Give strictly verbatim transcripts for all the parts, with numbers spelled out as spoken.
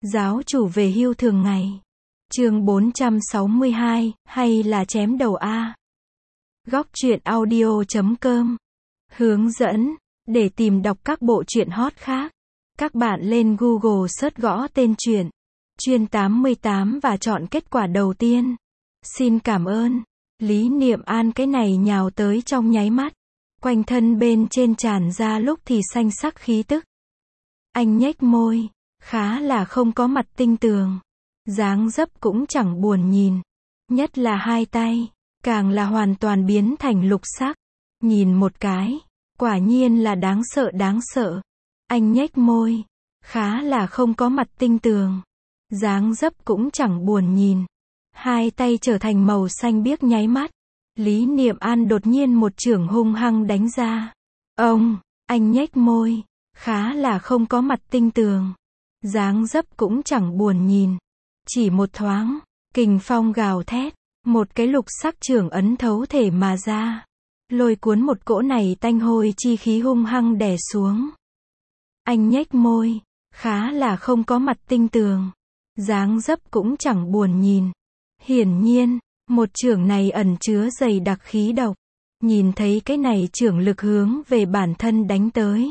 Giáo chủ về hưu thường ngày. Chương bốn trăm sáu mươi hai, hay là chém đầu a. Góc truyện audio chấm com. Hướng dẫn, để tìm đọc các bộ truyện hot khác, các bạn lên Google search gõ tên truyện Chuyên tám mươi tám và chọn kết quả đầu tiên. Xin cảm ơn. Lý Niệm An cái này nhào tới trong nháy mắt. Quanh thân bên trên tràn ra lúc thì xanh sắc khí tức. Anh nhếch môi, khá là không có mặt tinh tường. Dáng dấp cũng chẳng buồn nhìn. Nhất là hai tay, càng là hoàn toàn biến thành lục sắc. Nhìn một cái, quả nhiên là đáng sợ đáng sợ. Anh nhếch môi, khá là không có mặt tinh tường. Dáng dấp cũng chẳng buồn nhìn. Hai tay trở thành màu xanh biếc nháy mắt. Lý Niệm An đột nhiên một chưởng hung hăng đánh ra. Ông, anh nhếch môi, khá là không có mặt tinh tường. Dáng dấp cũng chẳng buồn nhìn. Chỉ một thoáng, kình phong gào thét, một cái lục sắc chưởng ấn thấu thể mà ra. Lôi cuốn một cỗ này tanh hôi chi khí hung hăng đè xuống. Anh nhếch môi, khá là không có mặt tinh tường. Dáng dấp cũng chẳng buồn nhìn. Hiển nhiên, một chưởng này ẩn chứa dày đặc khí độc. Nhìn thấy cái này chưởng lực hướng về bản thân đánh tới.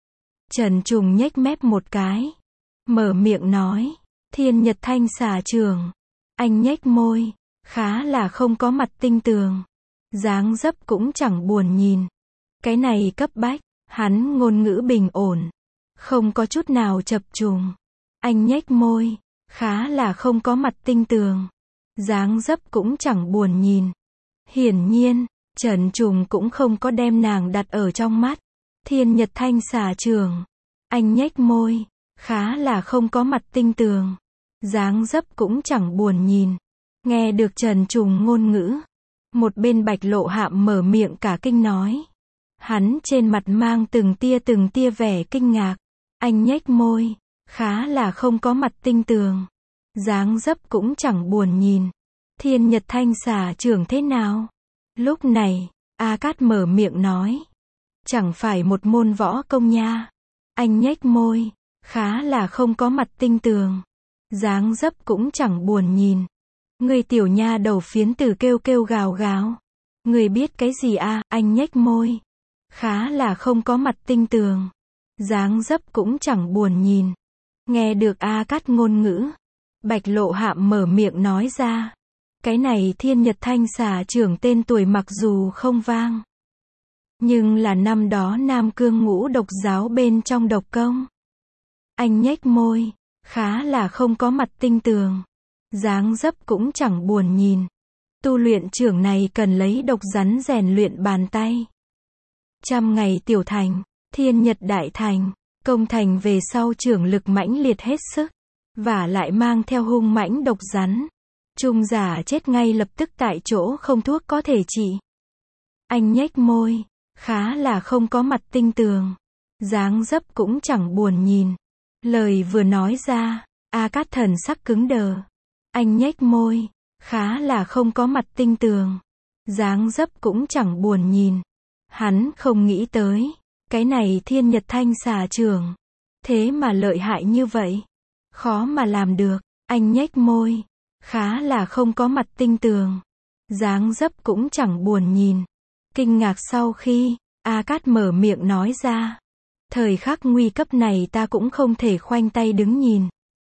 Trần Trùng nhếch mép một cái. Mở miệng nói. Thiên Nhật Thanh xà chưởng. Anh nhếch môi. Khá là không có mặt tinh tường. Dáng dấp cũng chẳng buồn nhìn. Cái này cấp bách. Hắn ngôn ngữ bình ổn. Không có chút nào chập trùng. Anh nhếch môi. Khá là không có mặt tinh tường. Dáng dấp cũng chẳng buồn nhìn. Hiển nhiên, Trần Trùng cũng không có đem nàng đặt ở trong mắt. Thiên Nhật Thanh xà chưởng. Anh nhếch môi. Khá là không có mặt tinh tường. Dáng dấp cũng chẳng buồn nhìn. Nghe được Trần Trùng ngôn ngữ. Một bên Bạch Lộ Hạm mở miệng cả kinh nói. Hắn trên mặt mang từng tia từng tia vẻ kinh ngạc. Anh nhếch môi. Khá là không có mặt tinh tường. Dáng dấp cũng chẳng buồn nhìn. Thiên Nhật Thanh xà chưởng thế nào? Lúc này, A Cát mở miệng nói. Chẳng phải một môn võ công nha. Anh nhếch môi. Khá là không có mặt tinh tường. Dáng dấp cũng chẳng buồn nhìn. Người tiểu nha đầu phiến tử kêu kêu gào gào. Người biết cái gì a? Anh nhếch môi. Khá là không có mặt tinh tường. Dáng dấp cũng chẳng buồn nhìn. Nghe được A Cát ngôn ngữ. Bạch Lộ Hạm mở miệng nói ra. Cái này Thiên Nhật Thanh xà chưởng tên tuổi mặc dù không vang. Nhưng là năm đó Nam Cương Ngũ độc giáo bên trong độc công. Anh nhếch môi. Khá là không có mặt tinh tường. Dáng dấp cũng chẳng buồn nhìn. Tu luyện chưởng này cần lấy độc rắn rèn luyện bàn tay. Trăm ngày tiểu thành, thiên nhật đại thành, công thành về sau chưởng lực mãnh liệt hết sức. Và lại mang theo hung mãnh độc rắn. Trung giả chết ngay lập tức tại chỗ không thuốc có thể trị. Anh nhếch môi. Khá là không có mặt tinh tường. Dáng dấp cũng chẳng buồn nhìn. Lời vừa nói ra, A Cát thần sắc cứng đờ. Anh nhếch môi. Khá là không có mặt tinh tường. Dáng dấp cũng chẳng buồn nhìn. Hắn không nghĩ tới. Cái này Thiên Nhật Thanh xà chưởng. Thế mà lợi hại như vậy. Khó mà làm được. Anh nhếch môi. Khá là không có mặt tinh tường. Dáng dấp cũng chẳng buồn nhìn. Kinh ngạc sau khi, A Cát mở miệng nói ra. Thời khắc nguy cấp này ta cũng không thể khoanh tay đứng nhìn.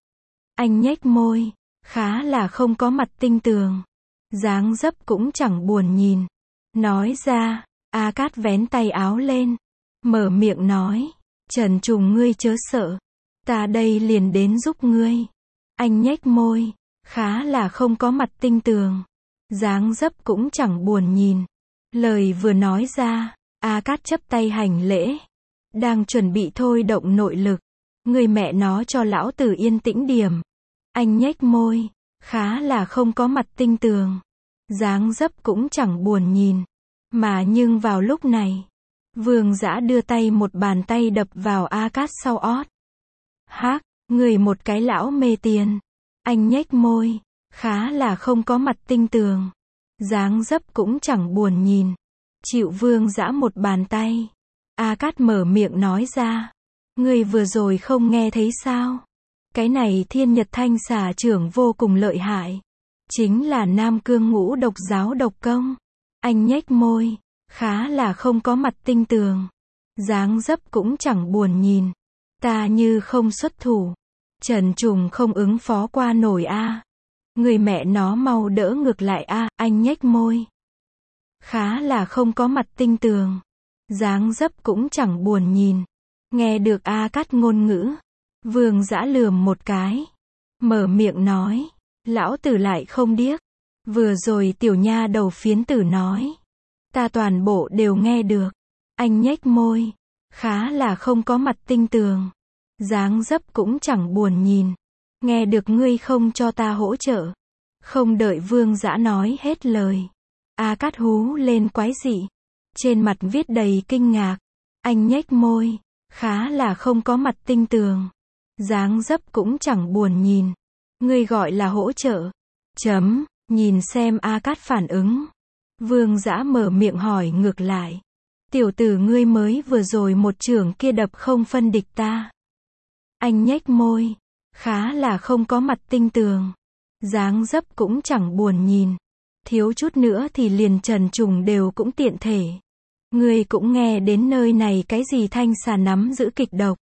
Anh nhếch môi. Khá là không có mặt tinh tường. Dáng dấp cũng chẳng buồn nhìn. Nói ra, A Cát vén tay áo lên. Mở miệng nói. Trần Trùng ngươi chớ sợ. Ta đây liền đến giúp ngươi. Anh nhếch môi. Khá là không có mặt tinh tường. Dáng dấp cũng chẳng buồn nhìn. Lời vừa nói ra, A Cát chấp tay hành lễ. Đang chuẩn bị thôi động nội lực. Người mẹ nó cho lão tử yên tĩnh điểm. Anh nhếch môi. Khá là không có mặt tinh tường. Dáng dấp cũng chẳng buồn nhìn. Mà nhưng vào lúc này, Vương Dã đưa tay một bàn tay đập vào A Cát sau ót. Hác, người một cái lão mê tiền. Anh nhếch môi. Khá là không có mặt tinh tường. Dáng dấp cũng chẳng buồn nhìn. Chịu Vương Dã một bàn tay. A Cát mở miệng nói ra. Người vừa rồi không nghe thấy sao? Cái này Thiên Nhật Thanh Xà trưởng vô cùng lợi hại. Chính là Nam Cương Ngũ Độc Giáo độc công. Anh nhếch môi, khá là không có mặt tinh tường. Dáng dấp cũng chẳng buồn nhìn. Ta như không xuất thủ. Trần Trùng không ứng phó qua nổi a. Người mẹ nó mau đỡ ngược lại a, anh nhếch môi. Khá là không có mặt tinh tường. Dáng dấp cũng chẳng buồn nhìn. Nghe được A Cát ngôn ngữ. Vương Dã lườm một cái. Mở miệng nói. Lão tử lại không điếc. Vừa rồi tiểu nha đầu phiến tử nói. Ta toàn bộ đều nghe được. Anh nhếch môi. Khá là không có mặt tinh tường. Dáng dấp cũng chẳng buồn nhìn. Nghe được ngươi không cho ta hỗ trợ. Không đợi Vương Dã nói hết lời. A Cát hú lên quái dị. Trên mặt viết đầy kinh ngạc. Anh nhếch môi. Khá là không có mặt tinh tường. Dáng dấp cũng chẳng buồn nhìn. Ngươi gọi là hỗ trợ. Chấm, nhìn xem A Cát phản ứng. Vương Dã mở miệng hỏi ngược lại. Tiểu tử ngươi mới vừa rồi một chưởng kia đập không phân địch ta. Anh nhếch môi. Khá là không có mặt tinh tường. Dáng dấp cũng chẳng buồn nhìn. Thiếu chút nữa thì liền Trần Trùng đều cũng tiện thể. Ngươi cũng nghe đến nơi này cái gì Thanh Xà nắm giữ kịch độc.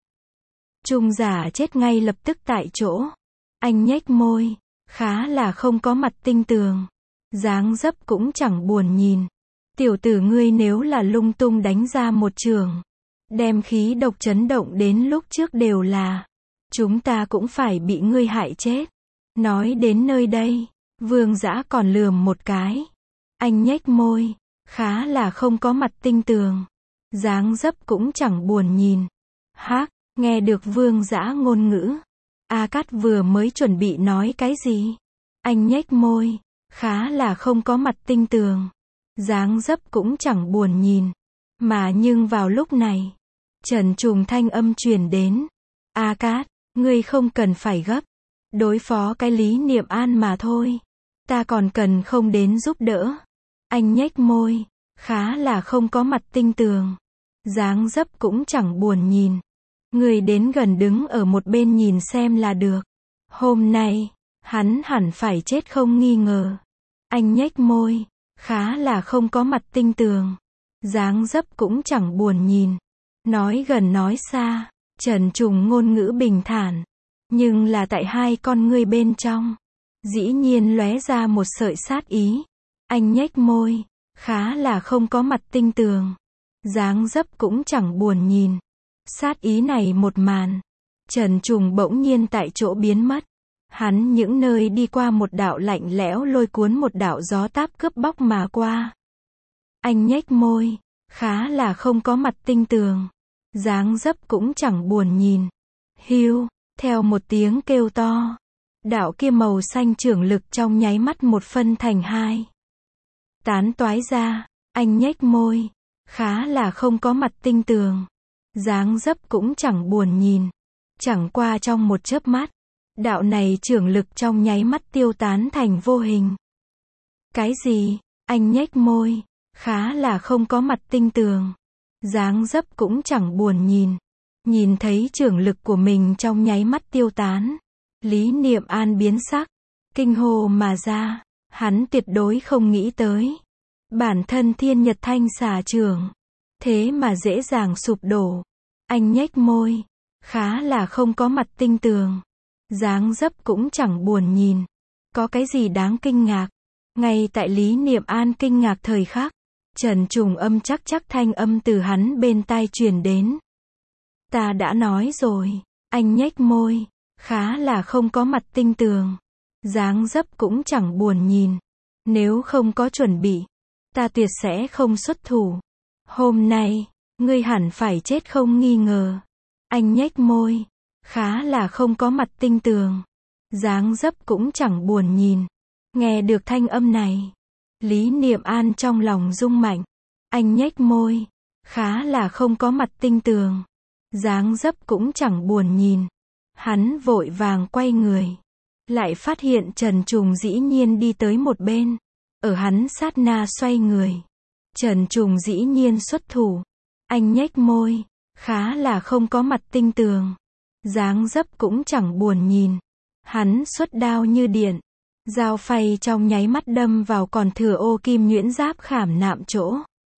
Trung giả chết ngay lập tức tại chỗ. Anh nhếch môi. Khá là không có mặt tinh tường. Dáng dấp cũng chẳng buồn nhìn. Tiểu tử ngươi nếu là lung tung đánh ra một trường. Đem khí độc chấn động đến lúc trước đều là. Chúng ta cũng phải bị ngươi hại chết. Nói đến nơi đây. Vương Dã còn lườm một cái. Anh nhếch môi. Khá là không có mặt tinh tường. Dáng dấp cũng chẳng buồn nhìn. Hác, nghe được Vương Dã ngôn ngữ. A Cát vừa mới chuẩn bị nói cái gì. Anh nhếch môi. Khá là không có mặt tinh tường. Dáng dấp cũng chẳng buồn nhìn. Mà nhưng vào lúc này. Trần Trùng thanh âm truyền đến. A Cát, ngươi không cần phải gấp. Đối phó cái Lý Niệm An mà thôi. Ta còn cần không đến giúp đỡ. Anh nhếch môi. Khá là không có mặt tinh tường. Dáng dấp cũng chẳng buồn nhìn. Người đến gần đứng ở một bên nhìn xem là được. Hôm nay, hắn hẳn phải chết không nghi ngờ. Anh nhếch môi. Khá là không có mặt tinh tường. Dáng dấp cũng chẳng buồn nhìn. Nói gần nói xa. Trần Trùng ngôn ngữ bình thản. Nhưng là tại hai con ngươi bên trong. Dĩ nhiên lóe ra một sợi sát ý. Anh nhếch môi. Khá là không có mặt tinh tường. Dáng dấp cũng chẳng buồn nhìn. Sát ý này một màn. Trần Trùng bỗng nhiên tại chỗ biến mất. Hắn những nơi đi qua một đạo lạnh lẽo lôi cuốn một đạo gió táp cướp bóc mà qua. Anh nhếch môi. Khá là không có mặt tinh tường. Dáng dấp cũng chẳng buồn nhìn. Hiu, theo một tiếng kêu to. Đạo kia màu xanh chưởng lực trong nháy mắt một phân thành hai. Tán toái ra. Anh nhếch môi. Khá là không có mặt tinh tường. Dáng dấp cũng chẳng buồn nhìn. Chẳng qua trong một chớp mắt. Đạo này chưởng lực trong nháy mắt tiêu tán thành vô hình. Cái gì? Anh nhếch môi. Khá là không có mặt tinh tường. Dáng dấp cũng chẳng buồn nhìn. Nhìn thấy chưởng lực của mình trong nháy mắt tiêu tán. Lý Niệm An biến sắc. Kinh hô mà ra. Hắn tuyệt đối không nghĩ tới. Bản thân Thiên Nhật Thanh Xà trưởng. Thế mà dễ dàng sụp đổ. Anh nhếch môi. Khá là không có mặt tinh tường. Dáng dấp cũng chẳng buồn nhìn. Có cái gì đáng kinh ngạc. Ngay tại Lý Niệm An kinh ngạc thời khắc. Trần Trùng âm chắc chắc thanh âm từ hắn bên tai truyền đến. Ta đã nói rồi. Anh nhếch môi. Khá là không có mặt tinh tường. Dáng dấp cũng chẳng buồn nhìn. Nếu không có chuẩn bị. Ta tuyệt sẽ không xuất thủ. Hôm nay, ngươi hẳn phải chết không nghi ngờ. Anh nhếch môi. Khá là không có mặt tinh tường. Dáng dấp cũng chẳng buồn nhìn. Nghe được thanh âm này. Lý Niệm An trong lòng rung mạnh. Anh nhếch môi. Khá là không có mặt tinh tường. Dáng dấp cũng chẳng buồn nhìn. Hắn vội vàng quay người. Lại phát hiện Trần Trùng dĩ nhiên đi tới một bên. Ở hắn sát na xoay người. Trần Trùng dĩ nhiên xuất thủ. Anh nhếch môi. Khá là không có mặt tinh tường. dáng dấp cũng chẳng buồn nhìn. Hắn xuất đao như điện. Dao phay trong nháy mắt đâm vào còn thừa ô kim nhuyễn giáp khảm nạm chỗ.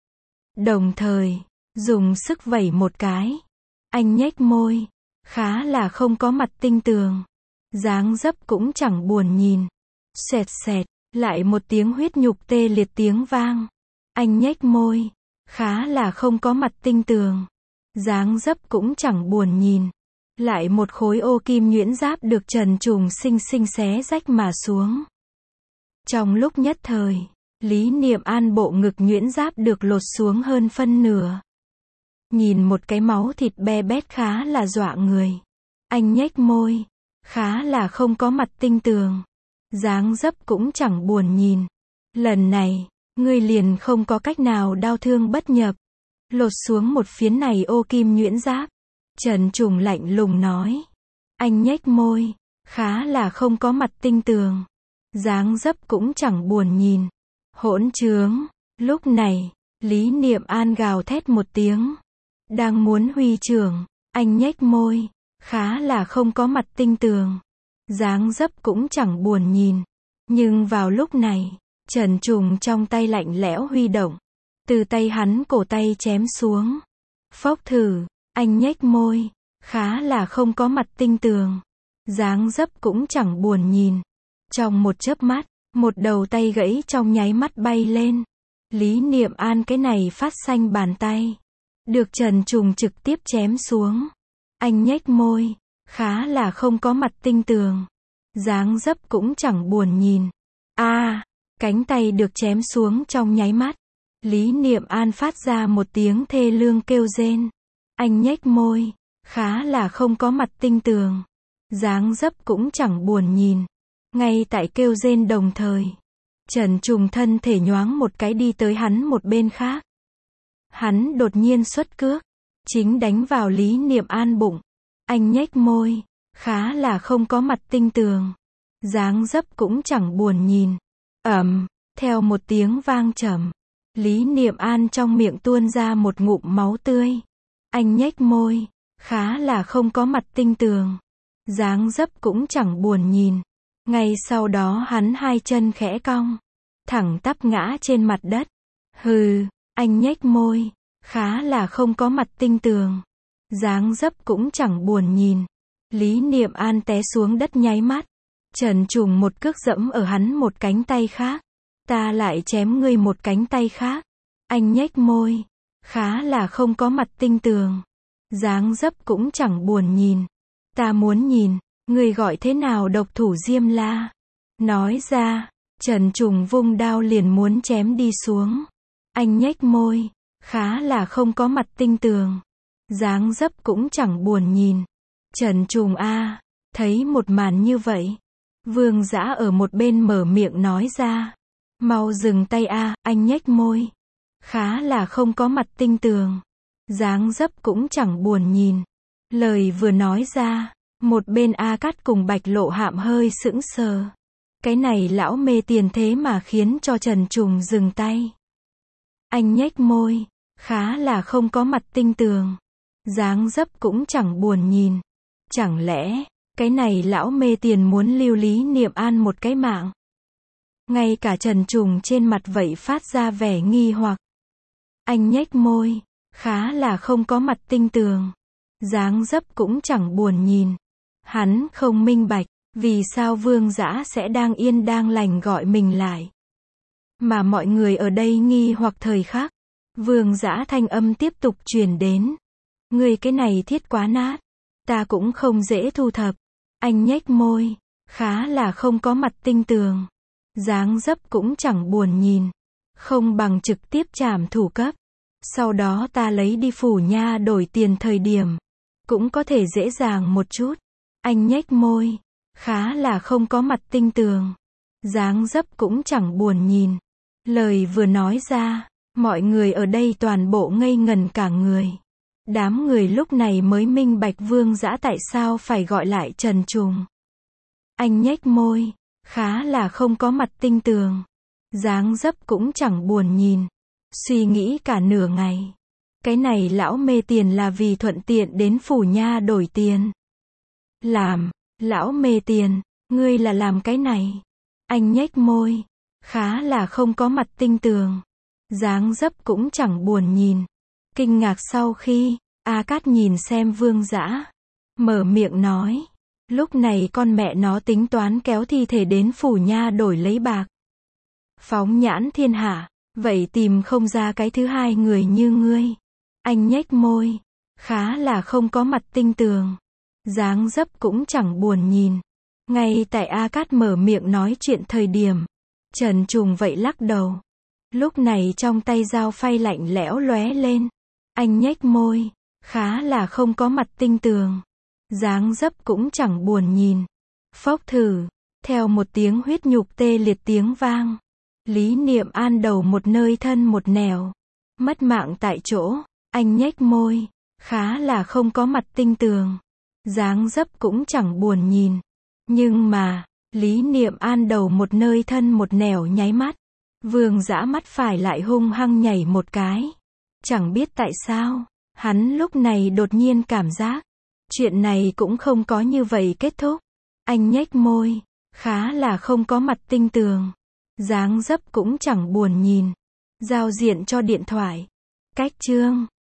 Đồng thời, dùng sức vẩy một cái. Anh nhếch môi. Khá là không có mặt tinh tường. Dáng dấp cũng chẳng buồn nhìn. Xoẹt xẹt, lại một tiếng huyết nhục tê liệt tiếng vang. Anh nhếch môi. Khá là không có mặt tinh tường. Dáng dấp cũng chẳng buồn nhìn. Lại một khối ô kim nhuyễn giáp được Trần Trùng xinh xinh xé rách mà xuống. Trong lúc nhất thời, Lý Niệm An bộ ngực nhuyễn giáp được lột xuống hơn phân nửa. Nhìn một cái máu thịt be bét khá là dọa người. Anh nhếch môi. Khá là không có mặt tinh tường. Dáng dấp cũng chẳng buồn nhìn. Lần này, ngươi liền không có cách nào đau thương bất nhập. Lột xuống một phiến này ô kim nhuyễn giáp. Trần Trùng lạnh lùng nói. Anh nhếch môi. Khá là không có mặt tinh tường. Dáng dấp cũng chẳng buồn nhìn. Hỗn trướng. Lúc này, Lý Niệm An gào thét một tiếng. Đang muốn huy trưởng. Anh nhếch môi. Khá là không có mặt tinh tường. Dáng dấp cũng chẳng buồn nhìn. Nhưng vào lúc này, Trần Trùng trong tay lạnh lẽo huy động. Từ tay hắn cổ tay chém xuống. Phốc thử. Anh nhếch môi. Khá là không có mặt tinh tường. Dáng dấp cũng chẳng buồn nhìn. Trong một chớp mắt, một đầu tay gãy trong nháy mắt bay lên. Lý Niệm An cái này phát xanh bàn tay. Được Trần Trùng trực tiếp chém xuống. Anh nhếch môi. Khá là không có mặt tinh tường. Dáng dấp cũng chẳng buồn nhìn. A, à, cánh tay được chém xuống trong nháy mắt. Lý Niệm An phát ra một tiếng thê lương kêu rên. Anh nhếch môi. Khá là không có mặt tinh tường. Dáng dấp cũng chẳng buồn nhìn. Ngay tại kêu rên đồng thời, Trần Trùng thân thể nhoáng một cái đi tới hắn một bên khác. Hắn đột nhiên xuất cước. Chính đánh vào Lý Niệm An bụng. Anh nhếch môi. Khá là không có mặt tinh tường. Dáng dấp cũng chẳng buồn nhìn. Ầm, theo một tiếng vang trầm. Lý Niệm An trong miệng tuôn ra một ngụm máu tươi. Anh nhếch môi. Khá là không có mặt tinh tường. Dáng dấp cũng chẳng buồn nhìn. Ngay sau đó hắn hai chân khẽ cong. Thẳng tắp ngã trên mặt đất. Hừ, anh nhếch môi. Khá là không có mặt tinh tường. Dáng dấp cũng chẳng buồn nhìn. Lý Niệm An té xuống đất nháy mắt. Trần Trùng một cước dẫm ở hắn một cánh tay khác. Ta lại chém ngươi một cánh tay khác. Anh nhếch môi. Khá là không có mặt tinh tường. Dáng dấp cũng chẳng buồn nhìn. Ta muốn nhìn, ngươi gọi thế nào độc thủ Diêm La. Nói ra, Trần Trùng vung đao liền muốn chém đi xuống. Anh nhếch môi. Khá là không có mặt tinh tường. Dáng dấp cũng chẳng buồn nhìn. Trần Trùng a, thấy một màn như vậy. Vương Dã ở một bên mở miệng nói ra. Mau dừng tay a, anh nhếch môi. Khá là không có mặt tinh tường. Dáng dấp cũng chẳng buồn nhìn. Lời vừa nói ra, một bên A Cát cùng Bạch Lộ Hạm hơi sững sờ. Cái này lão mê tiền thế mà khiến cho Trần Trùng dừng tay. Anh nhếch môi. Khá là không có mặt tinh tường. Dáng dấp cũng chẳng buồn nhìn. Chẳng lẽ, cái này lão mê tiền muốn lưu Lý Niệm An một cái mạng? Ngay cả Trần Trùng trên mặt vậy phát ra vẻ nghi hoặc. Anh nhếch môi. Khá là không có mặt tinh tường. Dáng dấp cũng chẳng buồn nhìn. Hắn không minh bạch, vì sao Vương Dã sẽ đang yên đang lành gọi mình lại. Mà mọi người ở đây nghi hoặc thời khắc. Vương Dã thanh âm tiếp tục truyền đến. Người cái này thiết quá nát. Ta cũng không dễ thu thập. Anh nhếch môi. Khá là không có mặt tinh tường. Dáng dấp cũng chẳng buồn nhìn. Không bằng trực tiếp trảm thủ cấp. Sau đó ta lấy đi Phủ Nha đổi tiền thời điểm. Cũng có thể dễ dàng một chút. Anh nhếch môi. Khá là không có mặt tinh tường. Dáng dấp cũng chẳng buồn nhìn. Lời vừa nói ra, mọi người ở đây toàn bộ ngây ngần cả người. Đám người lúc này mới minh bạch Vương Dã tại sao phải gọi lại Trần Trùng. Anh nhếch môi. Khá là không có mặt tinh tường. Dáng dấp cũng chẳng buồn nhìn. Suy nghĩ cả nửa ngày. Cái này lão mê tiền là vì thuận tiện đến Phủ Nha đổi tiền. Làm, lão mê tiền, ngươi là làm cái này. Anh nhếch môi, khá là không có mặt tinh tường. Dáng dấp cũng chẳng buồn nhìn. Kinh ngạc sau khi, A Cát nhìn xem Vương Dã, mở miệng nói. Lúc này con mẹ nó tính toán kéo thi thể đến phủ nha đổi lấy bạc. Phóng nhãn thiên hạ, vậy tìm không ra cái thứ hai người như ngươi. Anh nhếch môi, khá là không có mặt tinh tường. Dáng dấp cũng chẳng buồn nhìn. Ngay tại A Cát mở miệng nói chuyện thời điểm, Trần Trùng vậy lắc đầu. Lúc này trong tay dao phay lạnh lẽo lóe lên. Anh nhếch môi, khá là không có mặt tinh tường. Dáng dấp cũng chẳng buồn nhìn. Phốc thử, theo một tiếng huyết nhục tê liệt tiếng vang. Lý Niệm An đầu một nơi thân một nẻo. Mất mạng tại chỗ, anh nhếch môi, khá là không có mặt tinh tường. Dáng dấp cũng chẳng buồn nhìn. Nhưng mà, Lý Niệm An đầu một nơi thân một nẻo nháy mắt. Vương Dã mắt phải lại hung hăng nhảy một cái. Chẳng biết tại sao, hắn lúc này đột nhiên cảm giác, chuyện này cũng không có như vậy kết thúc. Anh nhếch môi, khá là không có mặt tinh tường. Dáng dấp cũng chẳng buồn nhìn. Giao diện cho điện thoại. Cách chương